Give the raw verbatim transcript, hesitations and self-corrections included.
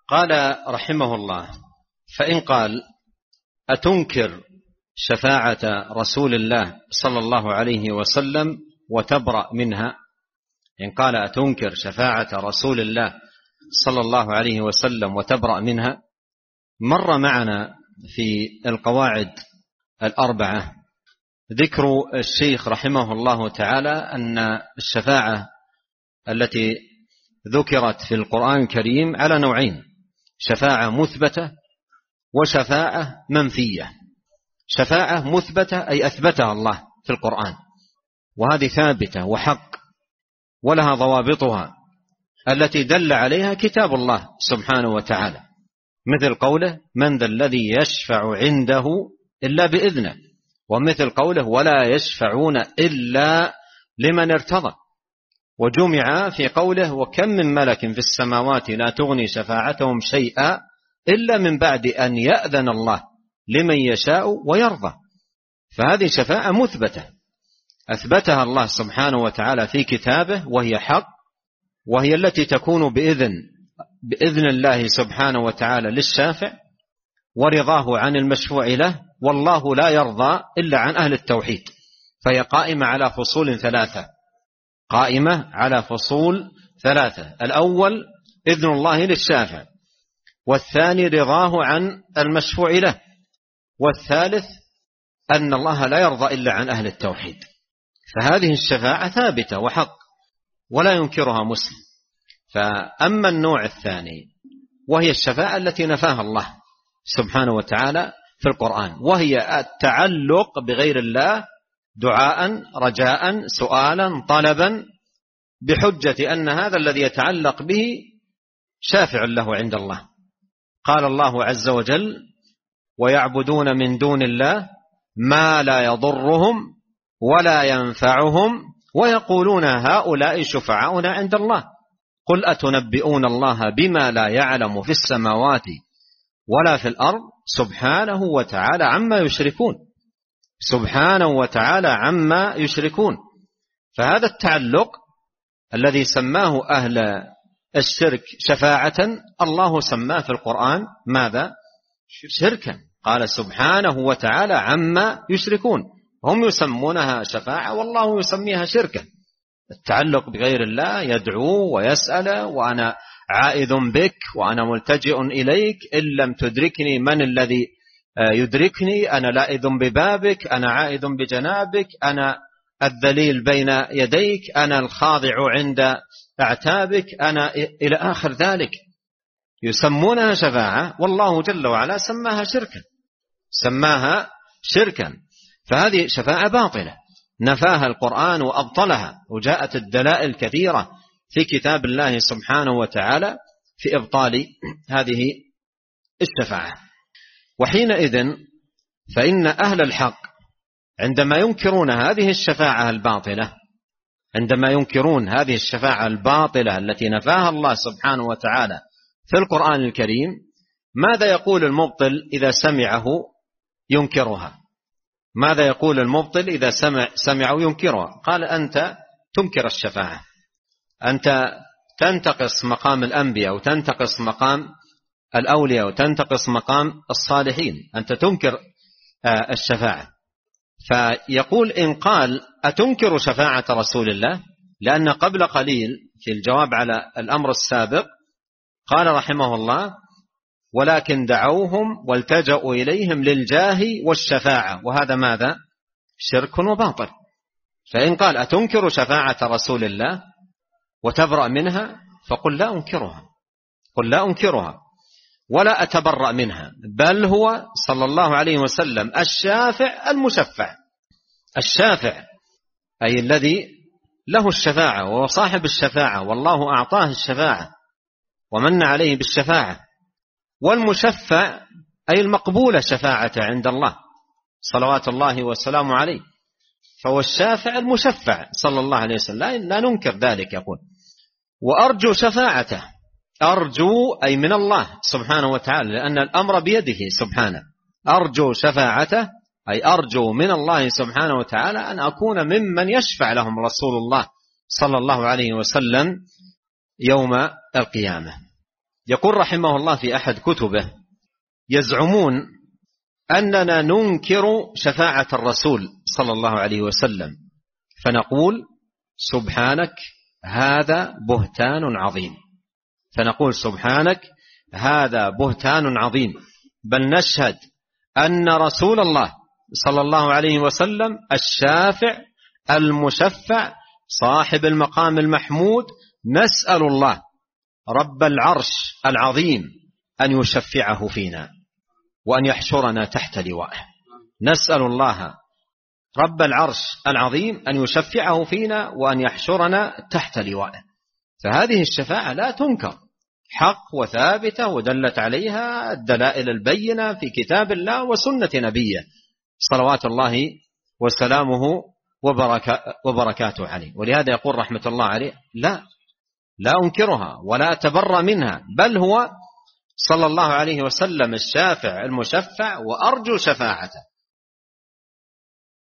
قال رحمه الله: فإن قال: أتنكر شفاعة رسول الله صلى الله عليه وسلم وتبرأ منها؟ إن قال: أتنكر شفاعة رسول الله صلى الله عليه وسلم وتبرأ منها، مر معنا في القواعد الأربعة ذكر الشيخ رحمه الله تعالى أن الشفاعة التي ذكرت في القرآن الكريم على نوعين: شفاعة مثبتة وشفاعة منفية. شفاعة مثبتة أي أثبتها الله في القرآن، وهذه ثابتة وحق ولها ضوابطها التي دل عليها كتاب الله سبحانه وتعالى، مثل قوله: من ذا الذي يشفع عنده إلا بإذنه، ومثل قوله: ولا يشفعون إلا لمن ارتضى. وجمع في قوله: وكم من ملك في السماوات لا تغني شفاعتهم شيئا إلا من بعد أن يأذن الله لمن يشاء ويرضى. فهذه شفاعة مثبتة أثبتها الله سبحانه وتعالى في كتابه، وهي حق، وهي التي تكون بإذن بإذن الله سبحانه وتعالى للشافع ورضاه عن المشفوع له، والله لا يرضى إلا عن أهل التوحيد. فهي قائمة على فصول ثلاثة قائمة على فصول ثلاثة الأول إذن الله للشافع، والثاني رضاه عن المشفوع له، والثالث أن الله لا يرضى إلا عن أهل التوحيد. فهذه الشفاعة ثابتة وحق ولا ينكرها مسلم. فأما النوع الثاني وهي الشفاعة التي نفاها الله سبحانه وتعالى في القرآن، وهي التعلق بغير الله دعاء رجاء سؤالا طلبا، بحجة أن هذا الذي يتعلق به شافع له عند الله. قال الله عز وجل: ويعبدون من دون الله ما لا يضرهم ولا ينفعهم ويقولون هؤلاء شفعاؤنا عند الله قل أتنبئون الله بما لا يعلم في السماوات ولا في الأرض سبحانه وتعالى عما يشركون سبحانه وتعالى عما يشركون. فهذا التعلق الذي سماه أهل الشرك شفاعة، الله سماه في القرآن ماذا؟ شركا. قال سبحانه وتعالى عما يشركون، هم يسمونها شفاعة والله يسميها شركا. التعلق بغير الله، يدعو ويسأل: وأنا عائذ بك وأنا ملتجئ إليك، إن لم تدركني من الذي يدركني، أنا لائذ ببابك، أنا عائذ بجنابك، أنا الذليل بين يديك، أنا الخاضع عند أعتابك، أنا إلى آخر ذلك. يسمونها شفاعة والله جل وعلا سماها شركا سماها شركا فهذه شفاعة باطلة نفاها القرآن وأبطلها، وجاءت الدلائل كثيرة في كتاب الله سبحانه وتعالى في إبطال هذه الشفاعة. وحينئذ فإن أهل الحق عندما ينكرون هذه الشفاعة الباطلة عندما ينكرون هذه الشفاعة الباطلة التي نفاها الله سبحانه وتعالى في القرآن الكريم، ماذا يقول المبطل إذا سمعه ينكرها؟ ماذا يقول المبطل إذا سمع سمعه ينكرها؟ قال: أنت تنكر الشفاعة، أنت تنتقص مقام الأنبياء وتنتقص مقام الأولياء وتنتقص مقام الصالحين، أنت تنكر الشفاعة. فيقول: إن قال: أتنكر شفاعة رسول الله؟ لأن قبل قليل في الجواب على الأمر السابق قال رحمه الله: ولكن دعوهم والتجأوا إليهم للجاه والشفاعة، وهذا ماذا؟ شرك وباطل. فإن قال: أتنكر شفاعة رسول الله وتبرأ منها؟ فقل لا أنكرها قل لا أنكرها ولا أتبرأ منها، بل هو صلى الله عليه وسلم الشافع المشفع. الشافع أي الذي له الشفاعة وهو صاحب الشفاعة، والله أعطاه الشفاعة ومن عليه بالشفاعة. والمشفع أي المقبولة شفاعة عند الله صلوات الله وسلامه عليه، فهو الشافع المشفع صلى الله عليه وسلم، لا ننكر ذلك. يقول: وأرجو شفاعته. أرجو أي من الله سبحانه وتعالى، لأن الأمر بيده سبحانه. أرجو شفاعته أي أرجو من الله سبحانه وتعالى أن أكون ممن يشفع لهم رسول الله صلى الله عليه وسلم يوم القيامة. يقول رحمه الله في أحد كتبه: يزعمون أننا ننكر شفاعة الرسول صلى الله عليه وسلم، فنقول سبحانك هذا بهتان عظيم، فنقول سبحانك هذا بهتان عظيم، بل نشهد أن رسول الله صلى الله عليه وسلم الشافع المشفع صاحب المقام المحمود، نسأل الله رب العرش العظيم أن يشفعه فينا وأن يحشرنا تحت لوائه. نسأل الله رب العرش العظيم أن يشفعه فينا وأن يحشرنا تحت لوائه. فهذه الشفاعة لا تنكر، حق وثابتة، ودلت عليها الدلائل البينة في كتاب الله وسنة نبيه صلوات الله وسلامه وبركاته عليه. ولهذا يقول رحمة الله عليه: لا لا أنكرها ولا أتبرأ منها، بل هو صلى الله عليه وسلم الشافع المشفع وأرجو شفاعته.